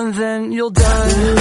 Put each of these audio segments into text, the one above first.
and then you'll die.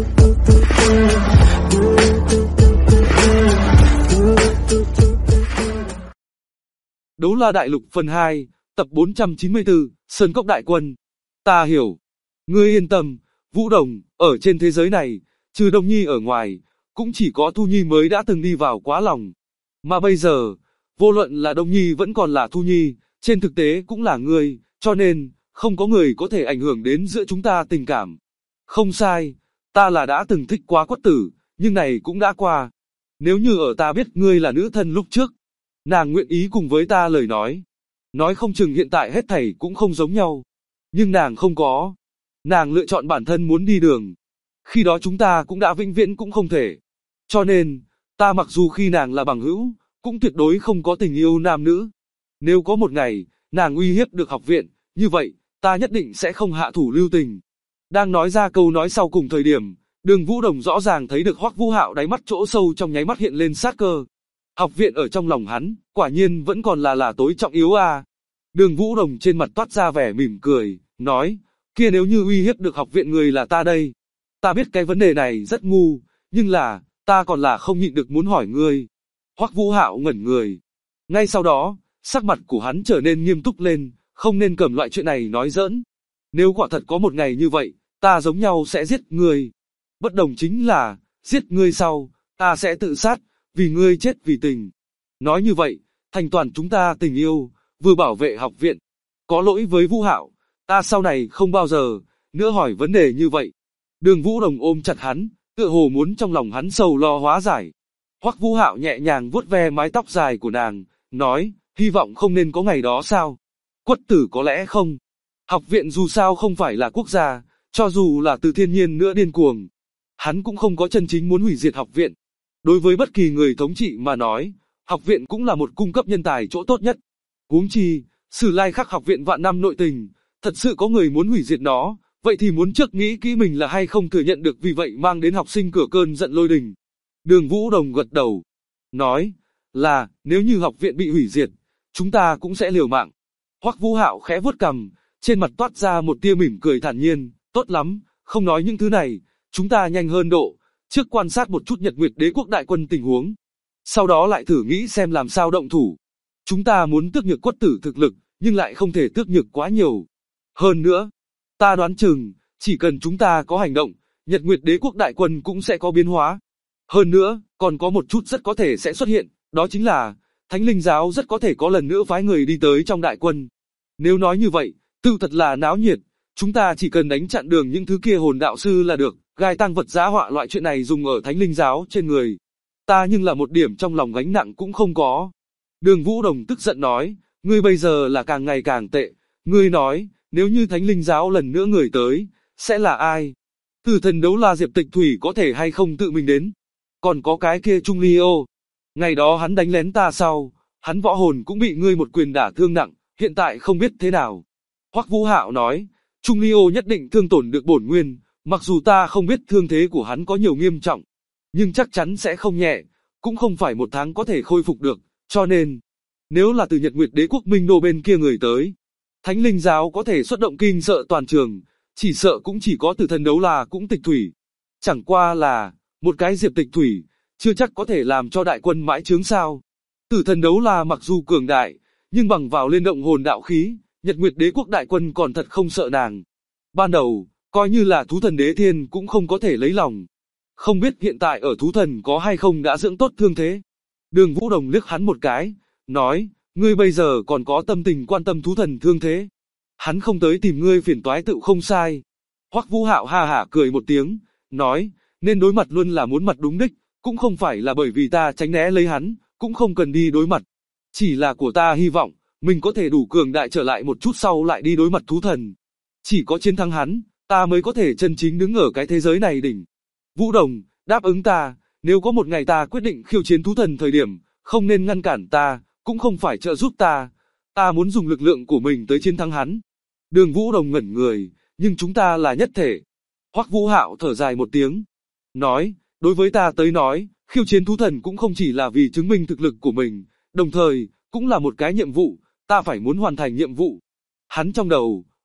Đấu La Đại Lục phần 2, tập 494, Sơn Cốc Đại Quân. Ta hiểu. Ngươi yên tâm, Vũ Đồng, ở trên thế giới này, trừ Đông Nhi ở ngoài, cũng chỉ có Thu Nhi mới đã từng đi vào quá lòng. Mà bây giờ, vô luận là Đông Nhi vẫn còn là Thu Nhi, trên thực tế cũng là ngươi, cho nên, không có người có thể ảnh hưởng đến giữa chúng ta tình cảm. Không sai, ta là đã từng thích quá Quất Tử, nhưng này cũng đã qua. Nếu như ở ta biết ngươi là nữ thân lúc trước, nàng nguyện ý cùng với ta lời nói không chừng hiện tại hết thảy cũng không giống nhau. Nhưng nàng không có. Nàng lựa chọn bản thân muốn đi đường. Khi đó chúng ta cũng đã vĩnh viễn cũng không thể. Cho nên, ta mặc dù khi nàng là bằng hữu, cũng tuyệt đối không có tình yêu nam nữ. Nếu có một ngày, nàng uy hiếp được học viện, như vậy, ta nhất định sẽ không hạ thủ lưu tình. Đang nói ra câu nói sau cùng thời điểm, Đường Vũ Đồng rõ ràng thấy được Hoắc Vũ Hạo đáy mắt chỗ sâu trong nháy mắt hiện lên sát cơ. Học viện ở trong lòng hắn, quả nhiên vẫn còn là tối trọng yếu à. Đường Vũ Đồng trên mặt toát ra vẻ mỉm cười, nói, kia nếu như uy hiếp được học viện người là ta đây. Ta biết cái vấn đề này rất ngu, nhưng là, ta còn là không nhịn được muốn hỏi ngươi. Hoắc Vũ Hạo ngẩn người. Ngay sau đó, sắc mặt của hắn trở nên nghiêm túc lên, không nên cầm loại chuyện này nói giỡn. Nếu quả thật có một ngày như vậy, ta giống nhau sẽ giết ngươi. Bất đồng chính là, giết ngươi sau, ta sẽ tự sát, vì ngươi chết vì tình. Nói như vậy, thành toàn chúng ta tình yêu, vừa bảo vệ học viện. Có lỗi với Vũ Hạo, ta sau này không bao giờ nữa hỏi vấn đề như vậy. Đường Vũ Đồng ôm chặt hắn, tựa hồ muốn trong lòng hắn sầu lo hóa giải. Hoắc Vũ Hạo nhẹ nhàng vuốt ve mái tóc dài của nàng, nói, hy vọng không nên có ngày đó sao? Quất Tử có lẽ không. Học viện dù sao không phải là quốc gia, cho dù là Từ Thiên Nhiên nữa điên cuồng, hắn cũng không có chân chính muốn hủy diệt học viện. Đối với bất kỳ người thống trị mà nói, học viện cũng là một cung cấp nhân tài chỗ tốt nhất. Huống chi, Sử Lai Khắc học viện vạn năm nội tình, thật sự có người muốn hủy diệt nó, vậy thì muốn trước nghĩ kỹ mình là hay không thừa nhận được, vì vậy mang đến học sinh cửa cơn giận lôi đình. Đường Vũ Đồng gật đầu, nói, là, nếu như học viện bị hủy diệt, chúng ta cũng sẽ liều mạng. Hoắc Vũ Hạo khẽ vuốt cằm, trên mặt toát ra một tia mỉm cười thản nhiên, tốt lắm, không nói những thứ này, chúng ta nhanh hơn độ, trước quan sát một chút Nhật Nguyệt Đế quốc đại quân tình huống. Sau đó lại thử nghĩ xem làm sao động thủ. Chúng ta muốn tước nhược Quất Tử thực lực, nhưng lại không thể tước nhược quá nhiều. Hơn nữa, ta đoán chừng, chỉ cần chúng ta có hành động, Nhật Nguyệt Đế quốc đại quân cũng sẽ có biến hóa. Hơn nữa, còn có một chút rất có thể sẽ xuất hiện, đó chính là, Thánh Linh Giáo rất có thể có lần nữa phái người đi tới trong đại quân. Nếu nói như vậy, tự thật là náo nhiệt, chúng ta chỉ cần đánh chặn đường những thứ kia hồn đạo sư là được, gai tăng vật giá họa loại chuyện này dùng ở Thánh Linh Giáo trên người. Ta nhưng là một điểm trong lòng gánh nặng cũng không có. Đường Vũ Đồng tức giận nói, ngươi bây giờ là càng ngày càng tệ, ngươi nói, nếu như Thánh Linh Giáo lần nữa người tới, sẽ là ai? Từ Thần Đấu La Diệp Tịch Thủy có thể hay không tự mình đến? Còn có cái kia Trung Ly Ô, ngày đó hắn đánh lén ta sau, hắn võ hồn cũng bị ngươi một quyền đả thương nặng, hiện tại không biết thế nào. Hoắc Vũ Hạo nói, Trung Ly Ô nhất định thương tổn được bổn nguyên, mặc dù ta không biết thương thế của hắn có nhiều nghiêm trọng, nhưng chắc chắn sẽ không nhẹ, cũng không phải một tháng có thể khôi phục được, cho nên, nếu là từ Nhật Nguyệt Đế quốc Minh Đô bên kia người tới, Thánh Linh Giáo có thể xuất động kinh sợ toàn trường, chỉ sợ cũng chỉ có Tử Thần Đấu La cũng Tịch Thủy. Chẳng qua là, một cái Diệp Tịch Thủy, chưa chắc có thể làm cho đại quân mãi chướng sao. Tử Thần Đấu La mặc dù cường đại, nhưng bằng vào liên động hồn đạo khí, Nhật Nguyệt Đế quốc đại quân còn thật không sợ nàng. Ban đầu, coi như là Thú Thần Đế Thiên cũng không có thể lấy lòng. Không biết hiện tại ở Thú Thần có hay không đã dưỡng tốt thương thế. Đường Vũ Đồng liếc hắn một cái, nói, ngươi bây giờ còn có tâm tình quan tâm Thú Thần thương thế. Hắn không tới tìm ngươi phiền toái tự không sai. Hoắc Vũ Hạo ha hả cười một tiếng, nói, nên đối mặt luôn là muốn mặt đúng đích, cũng không phải là bởi vì ta tránh né lấy hắn, cũng không cần đi đối mặt. Chỉ là của ta hy vọng, mình có thể đủ cường đại trở lại một chút sau lại đi đối mặt Thú Thần. Chỉ có chiến thắng hắn, ta mới có thể chân chính đứng ở cái thế giới này đỉnh. Vũ Đồng, đáp ứng ta, nếu có một ngày ta quyết định khiêu chiến Thú Thần thời điểm, không nên ngăn cản ta, cũng không phải trợ giúp ta. Ta muốn dùng lực lượng của mình tới chiến thắng hắn. Đường Vũ Đồng ngẩn người, nhưng chúng ta là nhất thể. Hoắc Vũ Hạo thở dài một tiếng, nói, đối với ta tới nói, khiêu chiến Thú Thần cũng không chỉ là vì chứng minh thực lực của mình, đồng thời, cũng là một cái nhiệm vụ, ta phải muốn hoàn thành nhiệm vụ. Hắn trong đầu,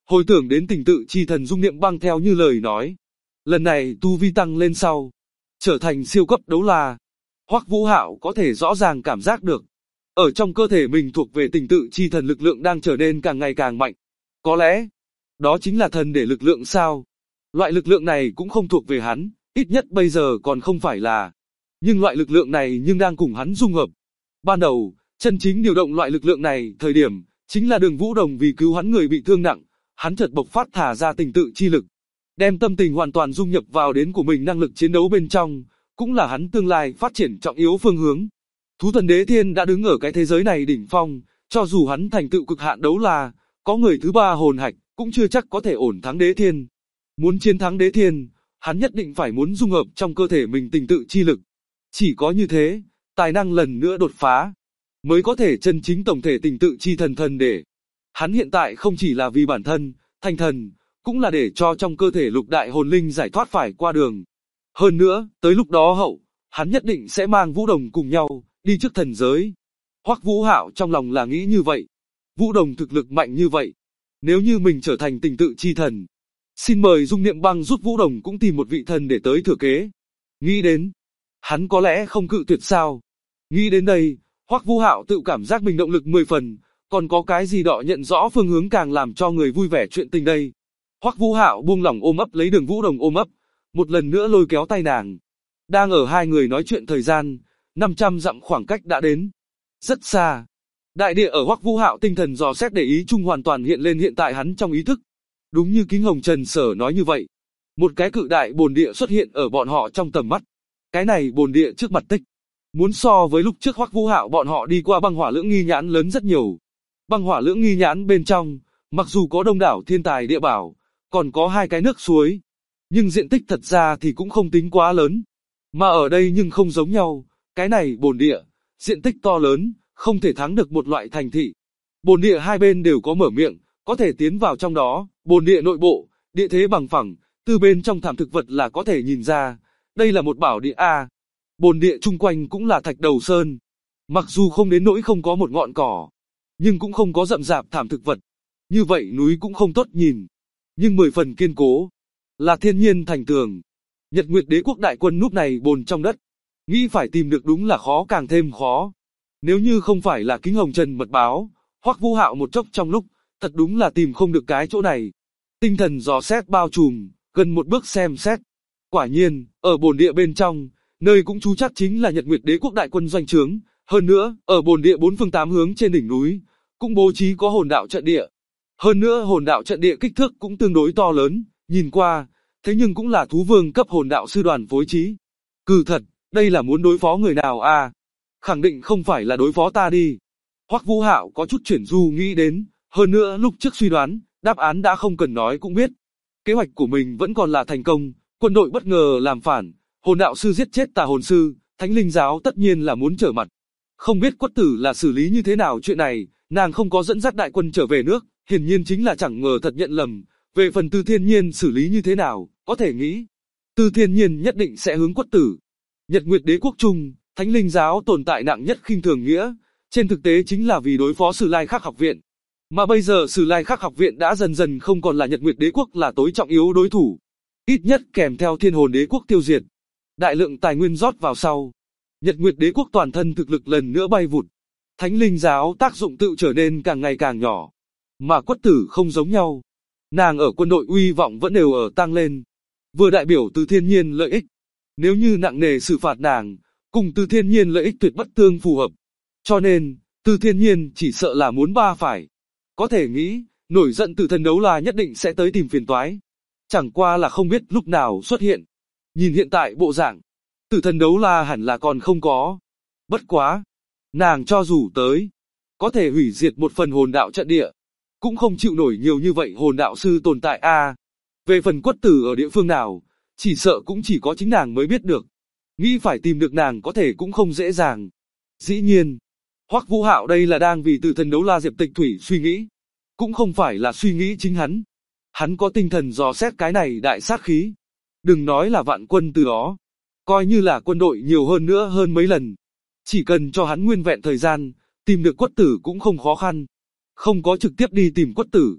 hồi tưởng đến tình tự chi thần dung niệm băng theo như lời nói. Lần này tu vi tăng lên sau, trở thành siêu cấp đấu la. Hoắc Vũ Hạo có thể rõ ràng cảm giác được, ở trong cơ thể mình thuộc về tình tự chi thần lực lượng đang trở nên càng ngày càng mạnh. Có lẽ, đó chính là thần để lực lượng sao? Loại lực lượng này cũng không thuộc về hắn, ít nhất bây giờ còn không phải là. Nhưng loại lực lượng này nhưng đang cùng hắn dung hợp. Ban đầu, chân chính điều động loại lực lượng này, thời điểm, chính là Đường Vũ Đồng vì cứu hắn người bị thương nặng, hắn chợt bộc phát thả ra tình tự chi lực. Đem tâm tình hoàn toàn dung nhập vào đến của mình năng lực chiến đấu bên trong, cũng là hắn tương lai phát triển trọng yếu phương hướng. Thú thần Đế Thiên đã đứng ở cái thế giới này đỉnh phong, cho dù hắn thành tựu cực hạn đấu la, có người thứ ba hồn hạch, cũng chưa chắc có thể ổn thắng Đế Thiên. Muốn chiến thắng Đế Thiên, hắn nhất định phải muốn dung hợp trong cơ thể mình tình tự chi lực. Chỉ có như thế, tài năng lần nữa đột phá, mới có thể chân chính tổng thể tình tự chi thần thần để. Hắn hiện tại không chỉ là vì bản thân, thành thần, cũng là để cho trong cơ thể lục đại hồn linh giải thoát phải qua đường. Hơn nữa, tới lúc đó hậu, hắn nhất định sẽ mang Vũ Đồng cùng nhau, đi trước thần giới. Hoắc Vũ Hạo trong lòng là nghĩ như vậy. Vũ Đồng thực lực mạnh như vậy. Nếu như mình trở thành tình tự chi thần, xin mời Dung Niệm Băng giúp Vũ Đồng cũng tìm một vị thần để tới thừa kế. Nghĩ đến, hắn có lẽ không cự tuyệt sao. Nghĩ đến đây, Hoắc Vũ Hạo tự cảm giác mình động lực 10 phần, còn có cái gì đó nhận rõ phương hướng càng làm cho người vui vẻ chuyện tình đây. Hoắc Vũ Hạo buông lỏng ôm ấp lấy Đường Vũ Đồng ôm ấp, một lần nữa lôi kéo tay nàng. Đang ở hai người nói chuyện thời gian, 500 dặm khoảng cách đã đến. Rất xa. Đại địa ở Hoắc Vũ Hạo tinh thần dò xét để ý chung hoàn toàn hiện lên hiện tại hắn trong ý thức. Đúng như Kính Hồng Trần Sở nói như vậy. Một cái cự đại bồn địa xuất hiện ở bọn họ trong tầm mắt. Cái này bồn địa trước mặt tích. Muốn so với lúc trước Hoắc Vũ Hạo bọn họ đi qua băng hỏa lưỡng nghi nhãn lớn rất nhiều. Băng hỏa lưỡng nghi nhãn bên trong, mặc dù có đông đảo thiên tài địa bảo, còn có hai cái nước suối. Nhưng diện tích thật ra thì cũng không tính quá lớn. Mà ở đây nhưng không giống nhau, cái này bồn địa, diện tích to lớn, không thể thắng được một loại thành thị. Bồn địa hai bên đều có mở miệng, có thể tiến vào trong đó, bồn địa nội bộ, địa thế bằng phẳng, từ bên trong thảm thực vật là có thể nhìn ra, đây là một bảo địa A. Bồn địa chung quanh cũng là thạch đầu sơn. Mặc dù không đến nỗi không có một ngọn cỏ, nhưng cũng không có rậm rạp thảm thực vật. Như vậy núi cũng không tốt nhìn, nhưng 10 phần kiên cố, là thiên nhiên thành tường. Nhật Nguyệt Đế quốc đại quân núp này bồn trong đất, nghĩ phải tìm được đúng là khó càng thêm khó. Nếu như không phải là Kính Hồng Trần mật báo, Hoắc Vũ Hạo một chốc trong lúc, thật đúng là tìm không được cái chỗ này. Tinh thần dò xét bao trùm, gần một bước xem xét. Quả nhiên, ở bồn địa bên trong, nơi cũng trú chắc chính là Nhật Nguyệt Đế quốc đại quân doanh trướng. Hơn nữa, ở bồn địa 4 phương 8 hướng trên đỉnh núi, cũng bố trí có hồn đạo trận địa. Hơn nữa hồn đạo trận địa kích thước cũng tương đối to lớn, nhìn qua, thế nhưng cũng là thú vương cấp hồn đạo sư đoàn phối trí. Cừ thật, đây là muốn đối phó người nào à? Khẳng định không phải là đối phó ta đi. Hoắc Vũ Hạo có chút chuyển du nghĩ đến, hơn nữa lúc trước suy đoán, đáp án đã không cần nói cũng biết. Kế hoạch của mình vẫn còn là thành công, quân đội bất ngờ làm phản, hồn đạo sư giết chết tà hồn sư, thánh linh giáo tất nhiên là muốn trở mặt. Không biết Quất Tử là xử lý như thế nào chuyện này, nàng không có dẫn dắt đại quân trở về nước, hiển nhiên chính là chẳng ngờ thật nhận lầm. Về phần Tư Thiên Nhiên xử lý như thế nào, có thể nghĩ, Tư Thiên Nhiên nhất định sẽ hướng Quất Tử. Nhật Nguyệt Đế quốc trung, thánh linh giáo tồn tại nặng nhất khinh thường nghĩa, trên thực tế chính là vì đối phó Sử Lai Khắc học viện. Mà bây giờ Sử Lai Khắc học viện đã dần dần không còn là Nhật Nguyệt Đế quốc là tối trọng yếu đối thủ. Ít nhất kèm theo Thiên Hồn Đế quốc tiêu diệt, đại lượng tài nguyên rót vào sau, Nhật Nguyệt Đế quốc toàn thân thực lực lần nữa bay vụt. Thánh linh giáo tác dụng tự trở nên càng ngày càng nhỏ. Mà Quất Tử không giống nhau. Nàng ở quân đội uy vọng vẫn đều ở tăng lên. Vừa đại biểu Từ Thiên Nhiên lợi ích. Nếu như nặng nề xử phạt nàng, cùng Từ Thiên Nhiên lợi ích tuyệt bất tương phù hợp. Cho nên, Từ Thiên Nhiên chỉ sợ là muốn ba phải. Có thể nghĩ, nổi giận Tử Thần Đấu La nhất định sẽ tới tìm phiền toái. Chẳng qua là không biết lúc nào xuất hiện. Nhìn hiện tại bộ dạng, Tử Thần Đấu La hẳn là còn không có. Bất quá, nàng cho dù tới, có thể hủy diệt một phần hồn đạo trận địa, cũng không chịu nổi nhiều như vậy hồn đạo sư tồn tại a. Về phần Quất Tử ở địa phương nào, chỉ sợ cũng chỉ có chính nàng mới biết được. Nghĩ phải tìm được nàng có thể cũng không dễ dàng. Dĩ nhiên, Hoắc Vũ Hạo đây là đang vì Tử Thần Đấu La Diệp Tịch Thủy suy nghĩ, cũng không phải là suy nghĩ chính hắn. Hắn có tinh thần dò xét cái này đại sát khí. Đừng nói là vạn quân từ đó, coi như là quân đội nhiều hơn nữa hơn mấy lần. Chỉ cần cho hắn nguyên vẹn thời gian, tìm được Quất Tử cũng không khó khăn. Không có trực tiếp đi tìm Quất Tử,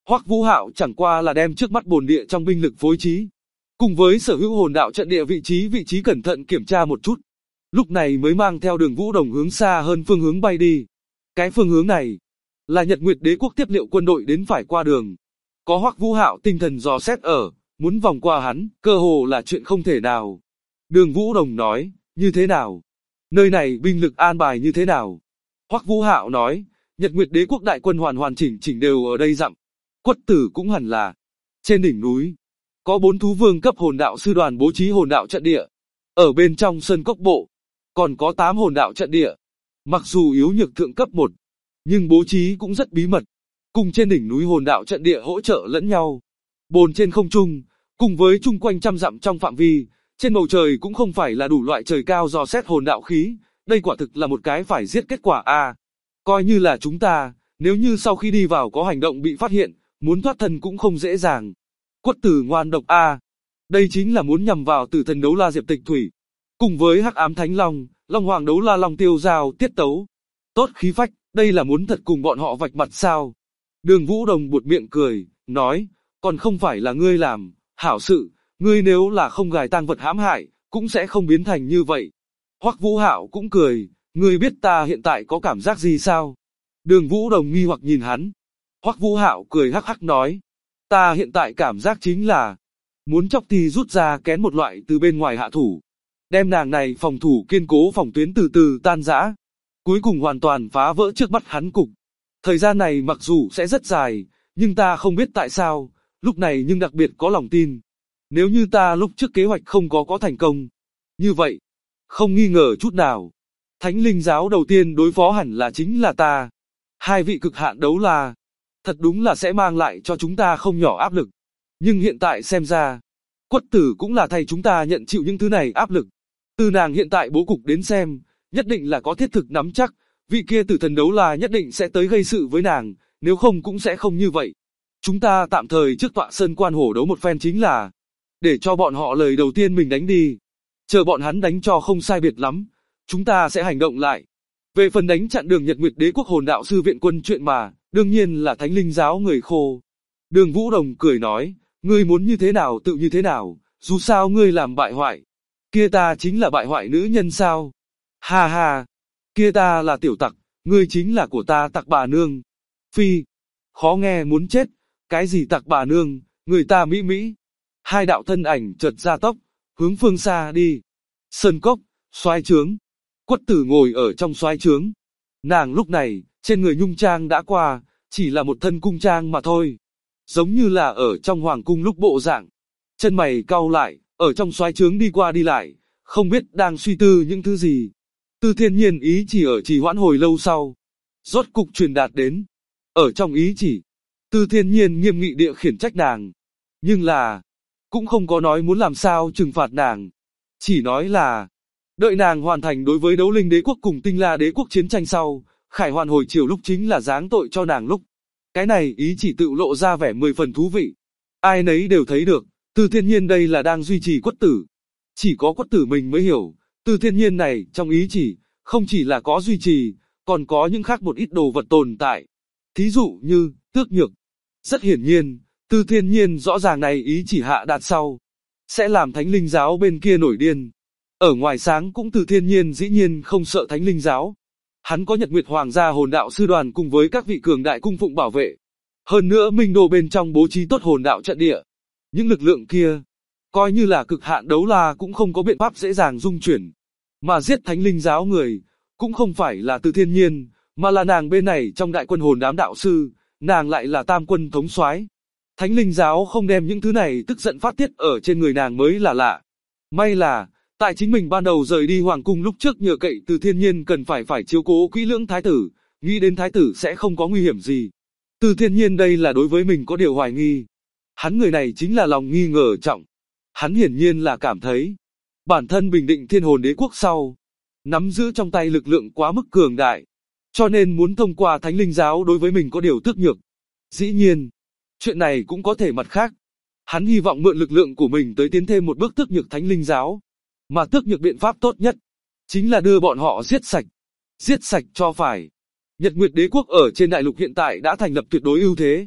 Hoắc Vũ Hạo chẳng qua là đem trước mắt bồn địa trong binh lực phối trí, cùng với sở hữu hồn đạo trận địa vị trí cẩn thận kiểm tra một chút. Lúc này mới mang theo Đường Vũ Đồng hướng xa hơn phương hướng bay đi. Cái phương hướng này là Nhật Nguyệt Đế quốc tiếp liệu quân đội đến phải qua đường. Có Hoắc Vũ Hạo tinh thần dò xét ở, muốn vòng qua hắn, cơ hồ là chuyện không thể nào. Đường Vũ Đồng nói, như thế nào? Nơi này binh lực an bài như thế nào? Hoắc Vũ Hạo nói, Nhật Nguyệt Đế quốc đại quân hoàn chỉnh đều ở đây dặm. Quất tử cũng hẳn là. Trên đỉnh núi, có 4 thú vương cấp hồn đạo sư đoàn bố trí hồn đạo trận địa. Ở bên trong sơn cốc bộ, còn có 8 hồn đạo trận địa. Mặc dù yếu nhược thượng cấp 1, nhưng bố trí cũng rất bí mật. Cùng trên đỉnh núi hồn đạo trận địa hỗ trợ lẫn nhau. Bồn trên không trung, cùng với chung quanh trăm dặm trong phạm vi, trên bầu trời cũng không phải là đủ loại trời cao dò xét hồn đạo khí. Đây quả thực là một cái phải giết kết quả a. Coi như là chúng ta, nếu như sau khi đi vào có hành động bị phát hiện, muốn thoát thân cũng không dễ dàng. Quất tử ngoan độc a. Đây chính là muốn nhằm vào Tử Thần Đấu La Diệp Tịch Thủy, cùng với Hắc Ám Thánh Long, Long Hoàng Đấu La Long Tiêu Giao tiết tấu. Tốt khí phách, đây là muốn thật cùng bọn họ vạch mặt sao? Đường Vũ Đồng buột miệng cười, nói, còn không phải là ngươi làm, hảo sự, ngươi nếu là không gài tang vật hãm hại, cũng sẽ không biến thành như vậy. Hoắc Vũ Hạo cũng cười, ngươi biết ta hiện tại có cảm giác gì sao? Đường Vũ Đồng nghi hoặc nhìn hắn. Hoắc Vũ Hạo cười hắc hắc nói, ta hiện tại cảm giác chính là muốn chọc thì rút ra kén một loại từ bên ngoài hạ thủ, đem nàng này phòng thủ kiên cố phòng tuyến từ từ tan rã, cuối cùng hoàn toàn phá vỡ trước mắt hắn cục. Thời gian này mặc dù sẽ rất dài, nhưng ta không biết tại sao, lúc này nhưng đặc biệt có lòng tin. Nếu như ta lúc trước kế hoạch không có thành công, như vậy, không nghi ngờ chút nào, Thánh Linh giáo đầu tiên đối phó hẳn là chính là ta. 2 vị cực hạn đấu la, thật đúng là sẽ mang lại cho chúng ta không nhỏ áp lực. Nhưng hiện tại xem ra, Quất tử cũng là thay chúng ta nhận chịu những thứ này áp lực. Từ nàng hiện tại bố cục đến xem, nhất định là có thiết thực nắm chắc, vị kia Tử Thần Đấu La nhất định sẽ tới gây sự với nàng, nếu không cũng sẽ không như vậy. Chúng ta tạm thời trước tọa sơn quan hổ đấu một phen chính là, để cho bọn họ lời đầu tiên mình đánh đi. Chờ bọn hắn đánh cho không sai biệt lắm, chúng ta sẽ hành động lại. Về phần đánh chặn đường Nhật Nguyệt Đế quốc hồn đạo sư viện quân chuyện mà, đương nhiên là Thánh Linh giáo người khô. Đường Vũ Đồng cười nói, ngươi muốn như thế nào tự như thế nào, dù sao ngươi làm bại hoại. Kia ta chính là bại hoại nữ nhân sao? Ha ha, kia ta là tiểu tặc, ngươi chính là của ta tặc bà nương. Phi, khó nghe muốn chết, cái gì tặc bà nương, người ta mỹ mỹ. 2 đạo thân ảnh chợt ra tốc, hướng phương xa đi. Sơn cốc, soái trướng. Quất tử ngồi ở trong soái trướng. Nàng lúc này, trên người nhung trang đã qua, chỉ là một thân cung trang mà thôi. Giống như là ở trong hoàng cung lúc bộ dạng. Chân mày cau lại, ở trong soái trướng đi qua đi lại, không biết đang suy tư những thứ gì. Tư Thiên Nhiên ý chỉ ở trì hoãn hồi lâu sau, rốt cục truyền đạt đến. Ở trong ý chỉ, Tư Thiên Nhiên nghiêm nghị địa khiển trách nàng. Nhưng là, cũng không có nói muốn làm sao trừng phạt nàng. Chỉ nói là, đợi nàng hoàn thành đối với Đấu Linh Đế quốc cùng Tinh La Đế quốc chiến tranh sau, khải hoàn hồi chiều lúc chính là giáng tội cho nàng lúc. Cái này ý chỉ tự lộ ra vẻ 10 phần thú vị. Ai nấy đều thấy được, Tư Thiên Nhiên đây là đang duy trì Quất tử. Chỉ có Quất tử mình mới hiểu, Tư Thiên Nhiên này trong ý chỉ, không chỉ là có duy trì, còn có những khác một ít đồ vật tồn tại. Thí dụ như, tước nhược. Rất hiển nhiên, Tư Thiên Nhiên rõ ràng này ý chỉ hạ đạt sau, sẽ làm Thánh Linh giáo bên kia nổi điên. Ở ngoài sáng cũng Tư Thiên Nhiên dĩ nhiên không sợ Thánh Linh giáo. Hắn có Nhật Nguyệt Hoàng gia hồn đạo sư đoàn cùng với các vị cường đại cung phụng bảo vệ. Hơn nữa Minh Đô bên trong bố trí tốt hồn đạo trận địa. Những lực lượng kia, coi như là cực hạn đấu la cũng không có biện pháp dễ dàng dung chuyển. Mà giết Thánh Linh giáo người, cũng không phải là Tư Thiên Nhiên, mà là nàng bên này trong đại quân hồn đám đạo sư, nàng lại là tam quân thống soái. Thánh Linh giáo không đem những thứ này tức giận phát tiết ở trên người nàng mới là lạ. May là, tại chính mình ban đầu rời đi hoàng cung lúc trước nhờ cậy Từ Thiên Nhiên cần phải chiếu cố kỹ lưỡng thái tử, nghĩ đến thái tử sẽ không có nguy hiểm gì. Từ Thiên Nhiên đây là đối với mình có điều hoài nghi. Hắn người này chính là lòng nghi ngờ trọng. Hắn hiển nhiên là cảm thấy, bản thân bình định Thiên Hồn Đế quốc sau, nắm giữ trong tay lực lượng quá mức cường đại, cho nên muốn thông qua Thánh Linh giáo đối với mình có điều tước nhược. Dĩ nhiên, chuyện này cũng có thể mặt khác. Hắn hy vọng mượn lực lượng của mình tới tiến thêm một bước tước nhược Thánh Linh giáo. Mà tước nhược biện pháp tốt nhất, chính là đưa bọn họ giết sạch. Giết sạch cho phải. Nhật Nguyệt Đế quốc ở trên đại lục hiện tại đã thành lập tuyệt đối ưu thế.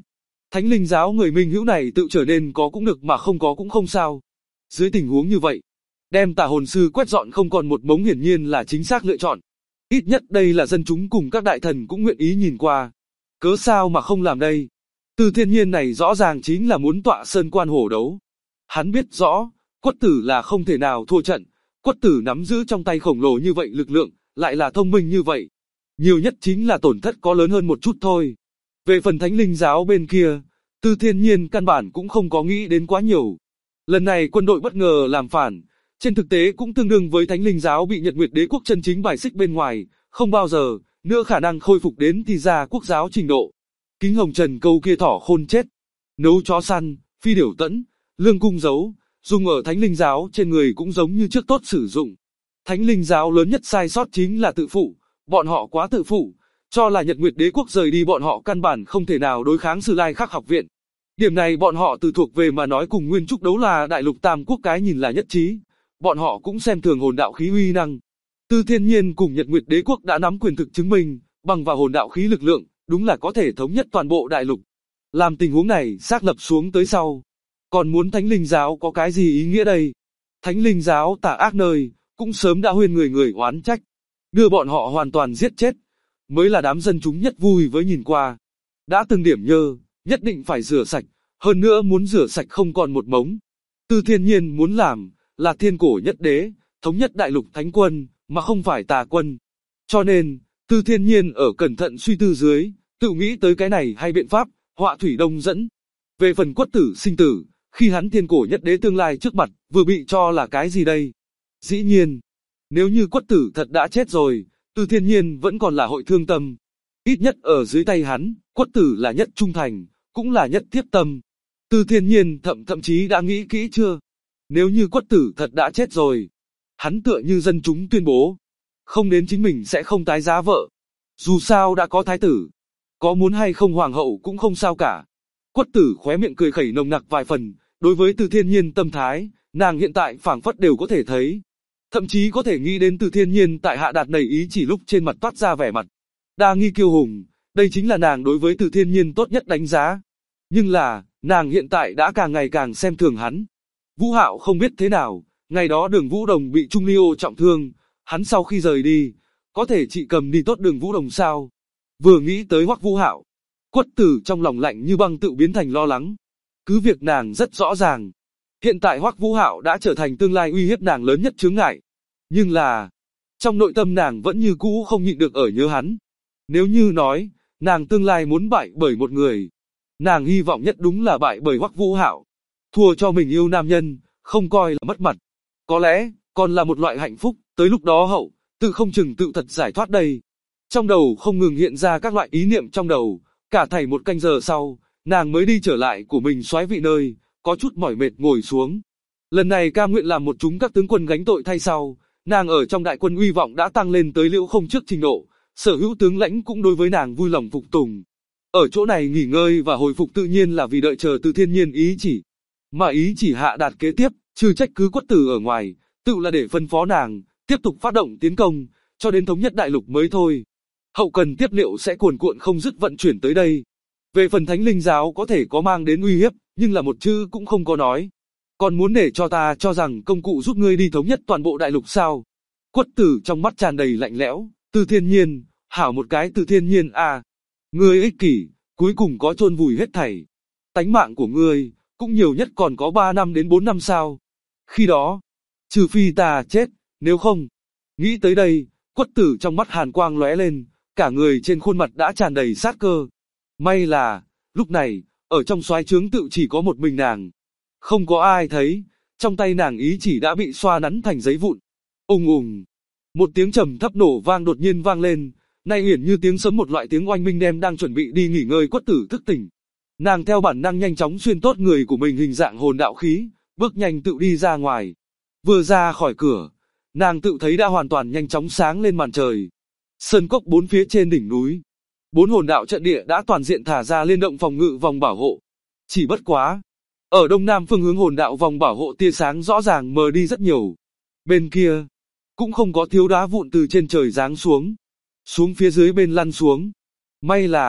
Thánh linh giáo người minh hữu này tự trở nên có cũng được mà không có cũng không sao. Dưới tình huống như vậy, đem tà hồn sư quét dọn không còn một mống hiển nhiên là chính xác lựa chọn. Ít nhất đây là dân chúng cùng các đại thần cũng nguyện ý nhìn qua. Cớ sao mà không làm đây? Từ Thiên Nhiên này rõ ràng chính là muốn tọa sơn quan hổ đấu. Hắn biết rõ, Quất Tử là không thể nào thua trận. Quất Tử nắm giữ trong tay khổng lồ như vậy lực lượng, lại là thông minh như vậy. Nhiều nhất chính là tổn thất có lớn hơn một chút thôi. Về phần thánh linh giáo bên kia, Từ Thiên Nhiên căn bản cũng không có nghĩ đến quá nhiều. Lần này quân đội bất ngờ làm phản, trên thực tế cũng tương đương với thánh linh giáo bị Nhật Nguyệt Đế quốc chân chính bài xích bên ngoài, không bao giờ nữa khả năng khôi phục đến thì ra quốc giáo trình độ. Kính Hồng Trần câu kia thỏ khôn chết, nấu chó săn, phi điểu tẫn, lương cung giấu, dùng ở thánh linh giáo trên người cũng giống như trước tốt sử dụng. Thánh linh giáo lớn nhất sai sót chính là tự phụ, bọn họ quá tự phụ, cho là Nhật Nguyệt Đế quốc rời đi bọn họ căn bản không thể nào đối kháng Sử Lai Khắc học viện. Điểm này bọn họ từ thuộc về mà nói cùng Nguyên Trúc đấu là đại lục tam quốc cái nhìn là nhất trí. Bọn họ cũng xem thường hồn đạo khí uy năng. Từ Thiên Nhiên cùng Nhật Nguyệt Đế quốc đã nắm quyền thực chứng minh, bằng vào hồn đạo khí lực lượng, đúng là có thể thống nhất toàn bộ đại lục. Làm tình huống này xác lập xuống tới sau. Còn muốn thánh linh giáo có cái gì ý nghĩa đây? Thánh linh giáo tà ác nơi, cũng sớm đã huyên người người oán trách. Đưa bọn họ hoàn toàn giết chết, mới là đám dân chúng nhất vui với nhìn qua. Đã từng điểm nhơ, nhất định phải rửa sạch, hơn nữa muốn rửa sạch không còn một mống. Từ Thiên Nhiên muốn làm, là thiên cổ nhất đế, thống nhất đại lục thánh quân, mà không phải tà quân. Cho nên, Từ Thiên Nhiên ở cẩn thận suy tư dưới, tự nghĩ tới cái này hay biện pháp, họa thủy đông dẫn. Về phần Quất Tử sinh tử, khi hắn thiên cổ nhất đế tương lai trước mặt, vừa bị cho là cái gì đây? Dĩ nhiên, nếu như Quất Tử thật đã chết rồi, Từ Thiên Nhiên vẫn còn là hội thương tâm. Ít nhất ở dưới tay hắn, Quất Tử là nhất trung thành, cũng là nhất thiết tâm. Từ Thiên Nhiên thậm chí đã nghĩ kỹ chưa? Nếu như Quất Tử thật đã chết rồi, hắn tựa như dân chúng tuyên bố, không đến chính mình sẽ không tái giá vợ. Dù sao đã có thái tử, có muốn hay không hoàng hậu cũng không sao cả. Quất Tử khóe miệng cười khẩy nồng nặc vài phần, đối với Từ Thiên Nhiên tâm thái, nàng hiện tại phảng phất đều có thể thấy. Thậm chí có thể nghĩ đến Từ Thiên Nhiên tại hạ đạt nảy ý chỉ lúc trên mặt toát ra vẻ mặt đa nghi kiêu hùng, đây chính là nàng đối với Từ Thiên Nhiên tốt nhất đánh giá. Nhưng là, nàng hiện tại đã càng ngày càng xem thường hắn. Vũ Hạo không biết thế nào, ngày đó Đường Vũ Đồng bị Trung Ly Ô trọng thương, hắn sau khi rời đi, có thể chị cầm đi tốt Đường Vũ Đồng sao? Vừa nghĩ tới Hoắc Vũ Hạo, Quất Tử trong lòng lạnh như băng tự biến thành lo lắng. Cứ việc nàng rất rõ ràng, hiện tại Hoắc Vũ Hạo đã trở thành tương lai uy hiếp nàng lớn nhất chướng ngại. Nhưng là, trong nội tâm nàng vẫn như cũ không nhịn được ở nhớ hắn. Nếu như nói, nàng tương lai muốn bại bởi một người, nàng hy vọng nhất đúng là bại bởi Hoắc Vũ Hạo. Thua cho mình yêu nam nhân, không coi là mất mặt. Có lẽ, còn là một loại hạnh phúc, tới lúc đó hậu, tự không chừng tự thật giải thoát đây. Trong đầu không ngừng hiện ra các loại ý niệm trong đầu, cả thảy một canh giờ sau, nàng mới đi trở lại của mình soái vị nơi, có chút mỏi mệt ngồi xuống. Lần này cam nguyện làm một chúng các tướng quân gánh tội thay sau, nàng ở trong đại quân uy vọng đã tăng lên tới Liễu Không trước trình độ, sở hữu tướng lãnh cũng đối với nàng vui lòng phục tùng. Ở chỗ này nghỉ ngơi và hồi phục tự nhiên là vì đợi chờ Từ Thiên Nhiên ý chỉ. Mà ý chỉ hạ đạt kế tiếp, trừ trách cứ Quất Tử ở ngoài, tự là để phân phó nàng, tiếp tục phát động tiến công, cho đến thống nhất đại lục mới thôi. Hậu cần tiếp liệu sẽ cuồn cuộn không dứt vận chuyển tới đây. Về phần Thánh Linh giáo có thể có mang đến uy hiếp, nhưng là một chữ cũng không có nói. Còn muốn để cho ta cho rằng công cụ giúp ngươi đi thống nhất toàn bộ đại lục sao? Quất Tử trong mắt tràn đầy lạnh lẽo, Từ Thiên Nhiên, hảo một cái Từ Thiên Nhiên à. Ngươi ích kỷ, cuối cùng có chôn vùi hết thảy. Tánh mạng của ngươi, cũng nhiều nhất còn có 3 năm đến 4 năm sao. Khi đó, trừ phi ta chết, nếu không. Nghĩ tới đây, Quất Tử trong mắt hàn quang lóe lên, cả người trên khuôn mặt đã tràn đầy sát cơ. May là, lúc này, ở trong soái trướng tự chỉ có một mình nàng. Không có ai thấy, trong tay nàng ý chỉ đã bị xoa nắn thành giấy vụn. Ùng ùng, một tiếng trầm thấp nổ vang đột nhiên vang lên, nay hiển như tiếng sấm một loại tiếng oanh minh đem đang chuẩn bị đi nghỉ ngơi Quất Tử thức tỉnh. Nàng theo bản năng nhanh chóng xuyên tốt người của mình hình dạng hồn đạo khí, bước nhanh tự đi ra ngoài. Vừa ra khỏi cửa, nàng tự thấy đã hoàn toàn nhanh chóng sáng lên màn trời. Sơn cốc bốn phía trên đỉnh núi, 4 hồn đạo trận địa đã toàn diện thả ra liên động phòng ngự vòng bảo hộ. Chỉ bất quá, ở đông nam phương hướng hồn đạo vòng bảo hộ tia sáng rõ ràng mờ đi rất nhiều. Bên kia, cũng không có thiếu đá vụn từ trên trời giáng xuống. Xuống phía dưới bên lăn xuống. May là,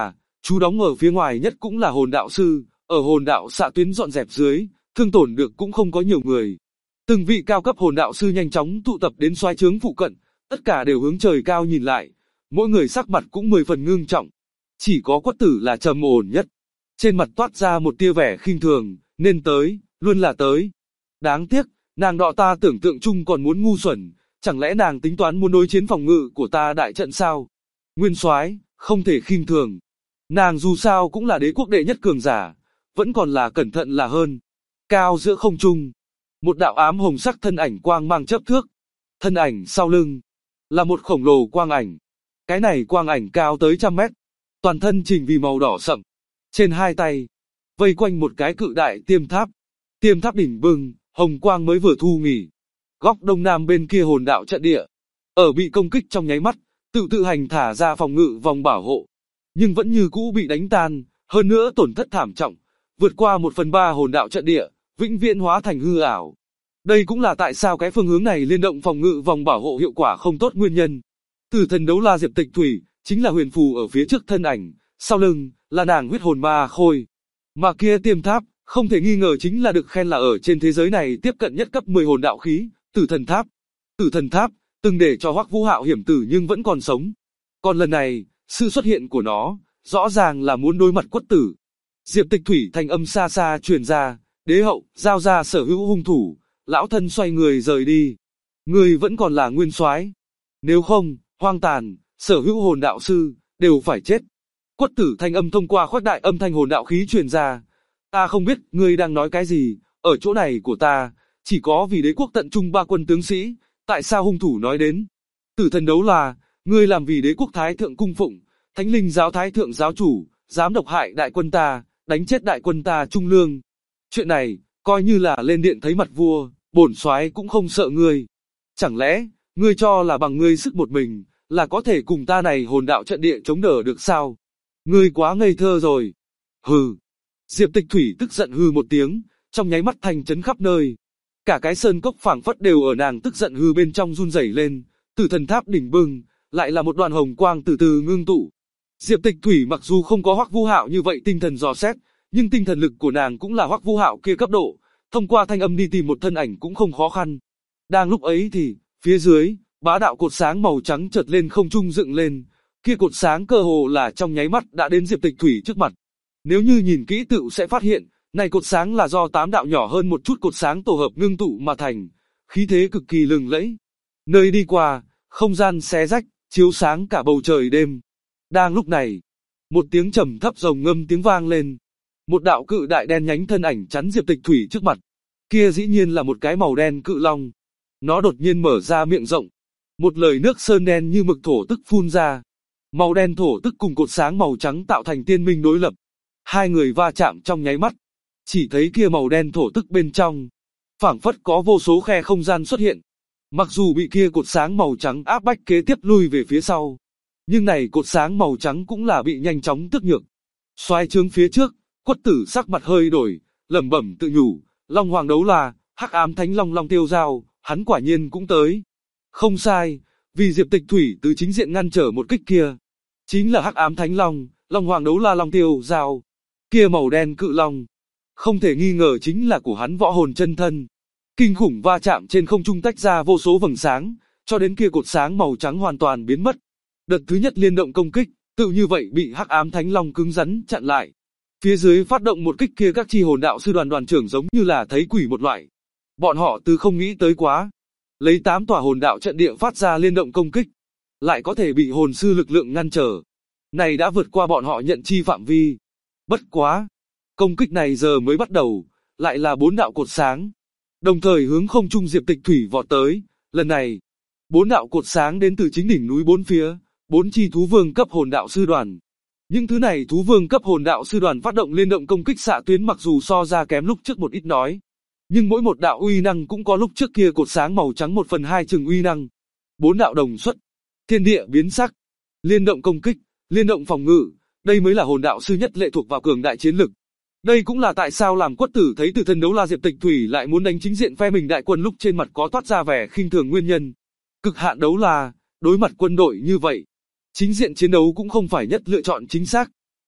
Chú đóng ở phía ngoài nhất cũng là hồn đạo sư, ở hồn đạo xạ tuyến dọn dẹp dưới, thương tổn được cũng không có nhiều người. Từng vị cao cấp hồn đạo sư nhanh chóng tụ tập đến soái trướng phụ cận, tất cả đều hướng trời cao nhìn lại, mỗi người sắc mặt cũng 10 phần ngưng trọng. Chỉ có Quất Tử là trầm ổn nhất. Trên mặt toát ra một tia vẻ khinh thường, nên tới, luôn là tới. Đáng tiếc, nàng đọ ta tưởng tượng chung còn muốn ngu xuẩn, chẳng lẽ nàng tính toán muốn đối chiến phòng ngự của ta đại trận sao? Nguyên soái, không thể khinh thường. Nàng dù sao cũng là đế quốc đệ nhất cường giả, vẫn còn là cẩn thận là hơn. Cao giữa không trung, một đạo ám hồng sắc thân ảnh quang mang chớp thước. Thân ảnh sau lưng là một khổng lồ quang ảnh. Cái này quang ảnh cao tới 100 mét, toàn thân chỉnh vì màu đỏ sậm. Trên hai tay vây quanh một cái cự đại tiêm tháp. Tiêm tháp đỉnh bừng, hồng quang mới vừa thu nghỉ. Góc đông nam bên kia hồn đạo trận địa, ở bị công kích trong nháy mắt, tự hành thả ra phòng ngự vòng bảo hộ, nhưng vẫn như cũ bị đánh tan, hơn nữa tổn thất thảm trọng, vượt qua 1/3 hồn đạo trận địa, vĩnh viễn hóa thành hư ảo. Đây cũng là tại sao cái phương hướng này liên động phòng ngự vòng bảo hộ hiệu quả không tốt nguyên nhân. Tử thần đấu la Diệp Tịch Thủy chính là huyền phù ở phía trước thân ảnh, sau lưng là nàng huyết hồn ma khôi. Mà kia tiêm tháp, không thể nghi ngờ chính là được khen là ở trên thế giới này tiếp cận nhất cấp 10 hồn đạo khí, Tử thần tháp. Tử thần tháp từng để cho Hoắc Vũ Hạo hiểm tử nhưng vẫn còn sống. Còn lần này, sự xuất hiện của nó, rõ ràng là muốn đối mặt Quất Tử. Diệp Tịch Thủy thanh âm xa xa truyền ra, đế hậu, giao ra sở hữu hung thủ, lão thân xoay người rời đi. Người vẫn còn là nguyên soái. Nếu không, hoang tàn, sở hữu hồn đạo sư, đều phải chết. Quất Tử thanh âm thông qua khuếch đại âm thanh hồn đạo khí truyền ra. Ta không biết, ngươi đang nói cái gì, ở chỗ này của ta, chỉ có vì đế quốc tận trung 3 quân tướng sĩ, tại sao hung thủ nói đến. Tử thần đấu là, ngươi làm vì đế quốc thái thượng cung phụng, thánh linh giáo thái thượng giáo chủ, dám độc hại đại quân ta, đánh chết đại quân ta trung lương. Chuyện này, coi như là lên điện thấy mặt vua, bổn soái cũng không sợ ngươi. Chẳng lẽ, ngươi cho là bằng ngươi sức một mình, là có thể cùng ta này hồn đạo trận địa chống đỡ được sao? Ngươi quá ngây thơ rồi. Hừ. Diệp Tịch Thủy tức giận hừ một tiếng, trong nháy mắt thành chấn khắp nơi. Cả cái sơn cốc phảng phất đều ở nàng tức giận hừ bên trong run rẩy lên, Tử thần tháp đỉnh bừng, lại là một đoàn hồng quang từ từ ngưng tụ. Diệp Tịch Thủy mặc dù không có Hoắc Vũ Hạo như vậy tinh thần dò xét, nhưng tinh thần lực của nàng cũng là Hoắc Vũ Hạo kia cấp độ, thông qua thanh âm đi tìm một thân ảnh cũng không khó khăn. Đang lúc ấy thì, phía dưới, bá đạo cột sáng màu trắng chợt lên không trung dựng lên, kia cột sáng cơ hồ là trong nháy mắt đã đến Diệp Tịch Thủy trước mặt. Nếu như nhìn kỹ tự sẽ phát hiện, này cột sáng là do 8 đạo nhỏ hơn một chút cột sáng tổ hợp ngưng tụ mà thành, khí thế cực kỳ lừng lẫy. Nơi đi qua, không gian xé rách, chiếu sáng cả bầu trời đêm. Đang lúc này, một tiếng trầm thấp rồng ngâm tiếng vang lên. Một đạo cự đại đen nhánh thân ảnh chắn Diệp Tịch Thủy trước mặt. Kia dĩ nhiên là một cái màu đen cự long. Nó đột nhiên mở ra miệng rộng. Một lời nước sơn đen như mực thổ tức phun ra. Màu đen thổ tức cùng cột sáng màu trắng tạo thành tiên minh đối lập. Hai người va chạm trong nháy mắt. Chỉ thấy kia màu đen thổ tức bên trong, phảng phất có vô số khe không gian xuất hiện. Mặc dù bị kia cột sáng màu trắng áp bách kế tiếp lui về phía sau, nhưng này cột sáng màu trắng cũng là bị nhanh chóng tức nhược. Xoay trướng phía trước, Quất Tử sắc mặt hơi đổi, lẩm bẩm tự nhủ, Long Hoàng đấu là, Hắc Ám Thánh Long Long Tiêu Dao, hắn quả nhiên cũng tới. Không sai, vì Diệp Tịch Thủy từ chính diện ngăn trở một kích kia, chính là Hắc Ám Thánh Long, Long Hoàng đấu la Long Tiêu Dao. Kia màu đen cự long, không thể nghi ngờ chính là của hắn võ hồn chân thân. Kinh khủng va chạm trên không trung tách ra vô số vầng sáng, cho đến kia cột sáng màu trắng hoàn toàn biến mất. Đợt thứ nhất liên động công kích, tự như vậy bị Hắc Ám Thánh Long cứng rắn chặn lại. Phía dưới phát động một kích kia các chi hồn đạo sư đoàn trưởng giống như là thấy quỷ một loại. Bọn họ từ không nghĩ tới quá. Lấy 8 tòa hồn đạo trận địa phát ra liên động công kích, lại có thể bị hồn sư lực lượng ngăn trở. Này đã vượt qua bọn họ nhận chi phạm vi. Bất quá, công kích này giờ mới bắt đầu, lại là 4 đạo cột sáng. Đồng thời hướng không trung Diệp Tịch Thủy vọt tới, lần này, 4 đạo cột sáng đến từ chính đỉnh núi bốn phía, 4 chi thú vương cấp hồn đạo sư đoàn. Những thứ này thú vương cấp hồn đạo sư đoàn phát động liên động công kích xạ tuyến mặc dù so ra kém lúc trước một ít nói, nhưng mỗi một đạo uy năng cũng có lúc trước kia cột sáng màu trắng 1/2 chừng uy năng. 4 đạo đồng xuất, thiên địa biến sắc, liên động công kích, liên động phòng ngự, đây mới là hồn đạo sư nhất lệ thuộc vào cường đại chiến lực. Đây cũng là tại sao làm Quất Tử thấy Tử thần đấu la Diệp Tịch Thủy lại muốn đánh chính diện phe mình đại quân lúc trên mặt có toát ra vẻ khinh thường nguyên nhân. Cực hạn đấu la, đối mặt quân đội như vậy, chính diện chiến đấu cũng không phải nhất lựa chọn chính xác.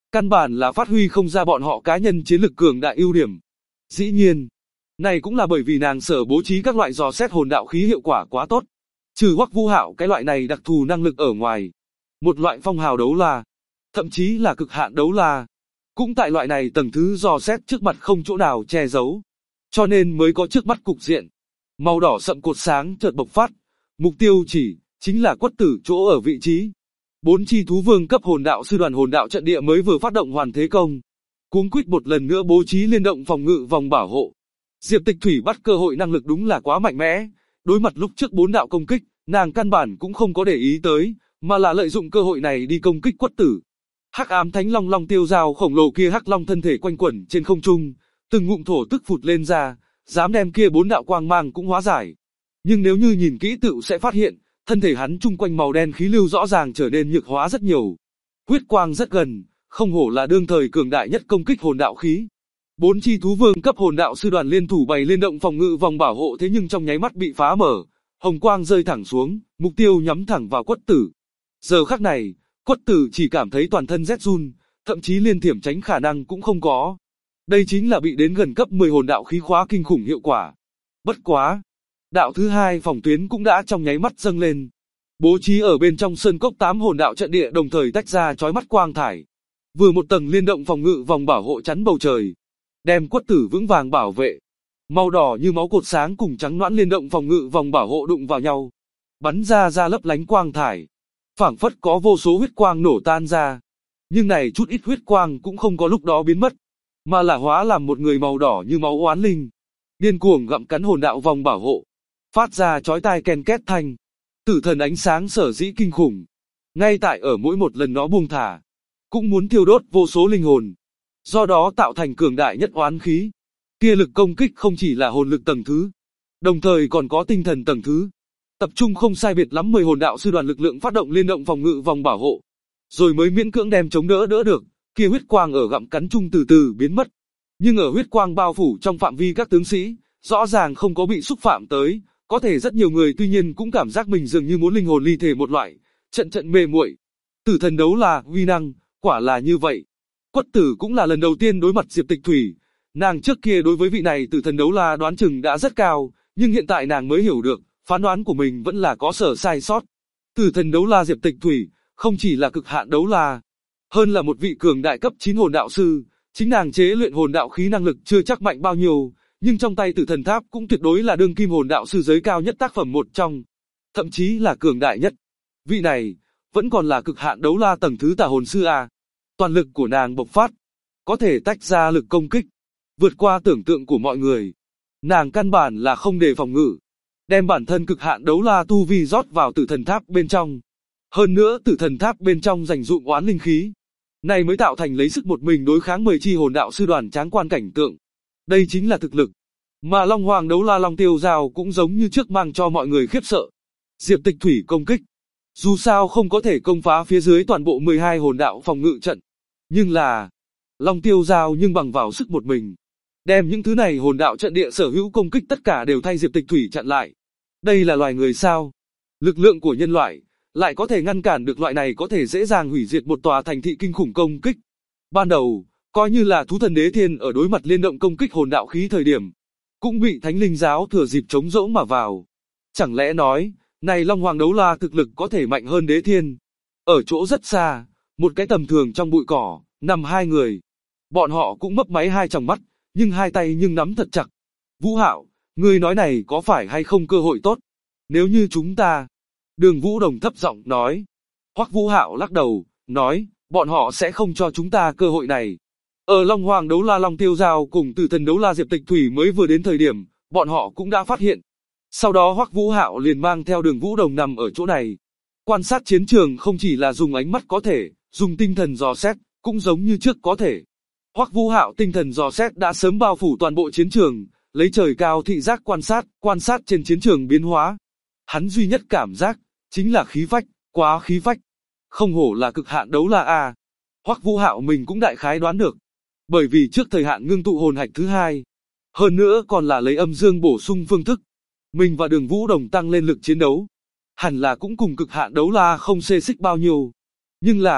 Căn bản là phát huy không ra bọn họ cá nhân chiến lực cường đại ưu điểm. Dĩ nhiên, này cũng là bởi vì nàng sở bố trí các loại dò xét hồn đạo khí hiệu quả quá tốt. Trừ Hoắc Vũ Hạo cái loại này đặc thù năng lực ở ngoài, một loại phong hào đấu la, thậm chí là cực hạn đấu la, cũng tại loại này tầng thứ dò xét trước mặt không chỗ nào che giấu, cho nên mới có trước mắt cục diện. Màu đỏ sậm cột sáng chợt bộc phát, mục tiêu chính là Quất Tử chỗ ở vị trí. 4 chi thú vương cấp hồn đạo sư đoàn hồn đạo trận địa mới vừa phát động hoàn thế công, cuống quýt một lần nữa bố trí liên động phòng ngự vòng bảo hộ. Diệp Tịch Thủy bắt cơ hội năng lực đúng là quá mạnh mẽ, đối mặt lúc trước 4 đạo công kích, nàng căn bản cũng không có để ý tới, mà là lợi dụng cơ hội này đi công kích Quất Tử. Hắc ám thánh long long tiêu dao khổng lồ kia hắc long thân thể quanh quẩn trên không trung, từng ngụm thổ tức phụt lên ra, dám đem kia 4 đạo quang mang cũng hóa giải. Nhưng nếu như nhìn kỹ tựu sẽ phát hiện, thân thể hắn chung quanh màu đen khí lưu rõ ràng trở nên nhược hóa rất nhiều. Huyết quang rất gần, không hổ là đương thời cường đại nhất công kích hồn đạo khí. 4 chi thú vương cấp hồn đạo sư đoàn liên thủ bày liên động phòng ngự vòng bảo hộ thế nhưng trong nháy mắt bị phá mở, hồng quang rơi thẳng xuống, mục tiêu nhắm thẳng vào Quất Tử. Giờ khắc này, Quất Tử chỉ cảm thấy toàn thân rét run, thậm chí liên thiểm tránh khả năng cũng không có. Đây chính là bị đến gần cấp 10 hồn đạo khí khóa kinh khủng hiệu quả. Bất quá, đạo thứ hai phòng tuyến cũng đã trong nháy mắt dâng lên. Bố trí ở bên trong sơn cốc 8 hồn đạo trận địa đồng thời tách ra chói mắt quang thải. Vừa một tầng liên động phòng ngự vòng bảo hộ chắn bầu trời, đem Quất Tử vững vàng bảo vệ. Màu đỏ như máu cột sáng cùng trắng nõn liên động phòng ngự vòng bảo hộ đụng vào nhau, bắn ra lấp lánh quang thải, phảng phất có vô số huyết quang nổ tan ra. Nhưng này chút ít huyết quang cũng không có lúc đó biến mất, mà là hóa làm một người màu đỏ như máu oán linh, điên cuồng gặm cắn hồn đạo vòng bảo hộ, phát ra chói tai ken két thanh. Tử thần ánh sáng sở dĩ kinh khủng, ngay tại ở mỗi một lần nó buông thả, cũng muốn thiêu đốt vô số linh hồn, do đó tạo thành cường đại nhất oán khí. Kia lực công kích không chỉ là hồn lực tầng thứ, đồng thời còn có tinh thần tầng thứ. Tập trung không sai biệt lắm 10 hồn đạo sư đoàn lực lượng phát động liên động phòng ngự vòng bảo hộ, rồi mới miễn cưỡng đem chống đỡ được. Kia huyết quang ở gặm cắn chung từ từ biến mất, nhưng ở huyết quang bao phủ trong phạm vi các tướng sĩ, rõ ràng không có bị xúc phạm tới. Có thể rất nhiều người tuy nhiên cũng cảm giác mình dường như muốn linh hồn ly thể một loại, trận mê muội. Tử thần đấu là uy năng, quả là như vậy. Quất Tử cũng là lần đầu tiên đối mặt Diệp Tịch Thủy, nàng trước kia đối với vị này tử thần đấu la đoán chừng đã rất cao, nhưng hiện tại nàng mới hiểu được, phán đoán của mình vẫn là có sở sai sót. Tử thần đấu la Diệp Tịch Thủy, không chỉ là cực hạn đấu la, hơn là một vị cường đại cấp 9 hồn đạo sư, chính nàng chế luyện hồn đạo khí năng lực chưa chắc mạnh bao nhiêu. Nhưng trong tay Tử Thần Tháp cũng tuyệt đối là đương kim hồn đạo sư giới cao nhất tác phẩm một trong, thậm chí là cường đại nhất. Vị này, vẫn còn là cực hạn đấu la tầng thứ tà hồn sư a. Toàn lực của nàng bộc phát, có thể tách ra lực công kích, vượt qua tưởng tượng của mọi người. Nàng căn bản là không đề phòng ngự, đem bản thân cực hạn đấu la tu vi rót vào Tử Thần Tháp bên trong. Hơn nữa Tử Thần Tháp bên trong dành dụm oán linh khí, này mới tạo thành lấy sức một mình đối kháng 10 chi hồn đạo sư đoàn tráng quan cảnh tượng. Đây chính là thực lực, mà Long Hoàng đấu la Long Tiêu Dao cũng giống như trước mang cho mọi người khiếp sợ. Diệp Tịch Thủy công kích, dù sao không có thể công phá phía dưới toàn bộ 12 hồn đạo phòng ngự trận, nhưng là Long Tiêu Dao nhưng bằng vào sức một mình, đem những thứ này hồn đạo trận địa sở hữu công kích tất cả đều thay Diệp Tịch Thủy chặn lại. Đây là loài người sao? Lực lượng của nhân loại lại có thể ngăn cản được loại này có thể dễ dàng hủy diệt một tòa thành thị kinh khủng công kích. Ban đầu, coi như là thú thần đế thiên ở đối mặt liên động công kích hồn đạo khí thời điểm, cũng bị thánh linh giáo thừa dịp trống rỗng mà vào. Chẳng lẽ nói, này Long Hoàng đấu la thực lực có thể mạnh hơn đế thiên? Ở chỗ rất xa, một cái tầm thường trong bụi cỏ, nằm hai người. Bọn họ cũng mấp máy hai tròng mắt, nhưng hai tay nhưng nắm thật chặt. Vũ Hạo, ngươi nói này có phải hay không cơ hội tốt? Nếu như chúng ta... Đường Vũ Đồng thấp giọng nói. Hoắc Vũ Hạo lắc đầu, nói, bọn họ sẽ không cho chúng ta cơ hội này. Ở Long Hoàng đấu la Long Tiêu Dao cùng Tử Thần đấu la Diệp Tịch Thủy mới vừa đến thời điểm, bọn họ cũng đã phát hiện. Sau đó Hoắc Vũ Hạo liền mang theo Đường Vũ Đồng nằm ở chỗ này. Quan sát chiến trường không chỉ là dùng ánh mắt có thể, dùng tinh thần dò xét, cũng giống như trước có thể. Hoắc Vũ Hạo tinh thần dò xét đã sớm bao phủ toàn bộ chiến trường, lấy trời cao thị giác quan sát trên chiến trường biến hóa. Hắn duy nhất cảm giác, chính là khí phách, quá khí phách. Không hổ là cực hạn đấu la a. Hoắc Vũ Hạo mình cũng đại khái đoán được. Bởi vì trước thời hạn ngưng tụ hồn hạch thứ hai, hơn nữa còn là lấy âm dương bổ sung phương thức, mình và Đường Vũ Đồng tăng lên lực chiến đấu, hẳn là cũng cùng cực hạn đấu la không xê xích bao nhiêu. Nhưng là,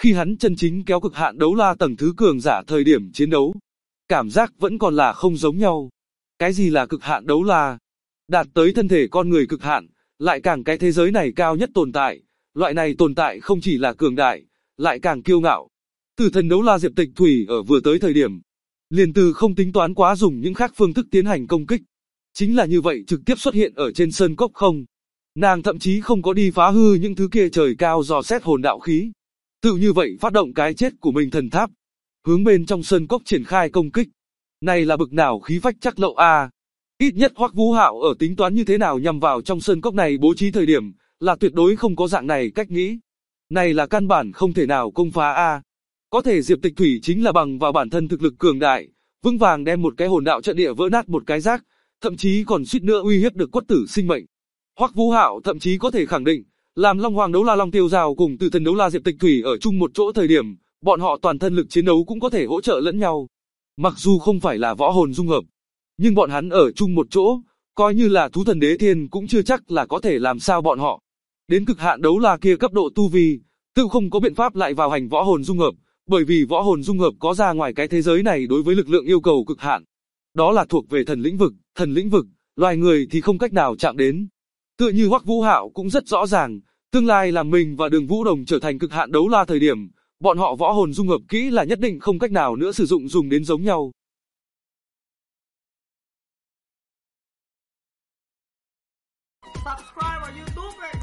Khi hắn chân chính kéo cực hạn đấu la tầng thứ cường giả thời điểm chiến đấu, cảm giác vẫn còn là không giống nhau. Cái gì là cực hạn đấu la? Đạt tới thân thể con người cực hạn, lại càng cái thế giới này cao nhất tồn tại. Loại này tồn tại không chỉ là cường đại, lại càng kiêu ngạo. Tử thần đấu la Diệp Tịch Thủy ở vừa tới thời điểm, liền từ không tính toán quá dùng những khác phương thức tiến hành công kích. Chính là như vậy trực tiếp xuất hiện ở trên sơn cốc không. Nàng thậm chí không có đi phá hư những thứ kia trời cao dò xét hồn đạo khí. Tự như vậy phát động cái chết của mình thần tháp, hướng bên trong sơn cốc triển khai công kích. Này là bực nào khí phách chắc lậu a. Ít nhất Hoắc Vũ Hạo ở tính toán như thế nào nhằm vào trong sơn cốc này bố trí thời điểm, là tuyệt đối không có dạng này cách nghĩ. Này là căn bản không thể nào công phá a. Có thể Diệp Tịch Thủy chính là bằng vào bản thân thực lực cường đại, vững vàng đem một cái hồn đạo trận địa vỡ nát một cái rác, thậm chí còn suýt nữa uy hiếp được quất tử sinh mệnh. Hoắc Vũ Hạo thậm chí có thể khẳng định, làm Long Hoàng đấu la Long Tiêu Giao cùng Tử thần đấu la Diệp Tịch Thủy ở chung một chỗ thời điểm, bọn họ toàn thân lực chiến đấu cũng có thể hỗ trợ lẫn nhau. Mặc dù không phải là võ hồn dung hợp, nhưng bọn hắn ở chung một chỗ, coi như là thú thần đế thiên cũng chưa chắc là có thể làm sao bọn họ. Đến cực hạn đấu la kia cấp độ tu vi, tự không có biện pháp lại vào hành võ hồn dung hợp, bởi vì võ hồn dung hợp có ra ngoài cái thế giới này đối với lực lượng yêu cầu cực hạn. Đó là thuộc về thần lĩnh vực, loài người thì không cách nào chạm đến. Tựa như Hoắc Vũ Hạo cũng rất rõ ràng, tương lai là mình và Đường Vũ Đồng trở thành cực hạn đấu la thời điểm, bọn họ võ hồn dung hợp kỹ là nhất định không cách nào nữa sử dụng dùng đến giống nhau. Subscribe vào YouTube ấy.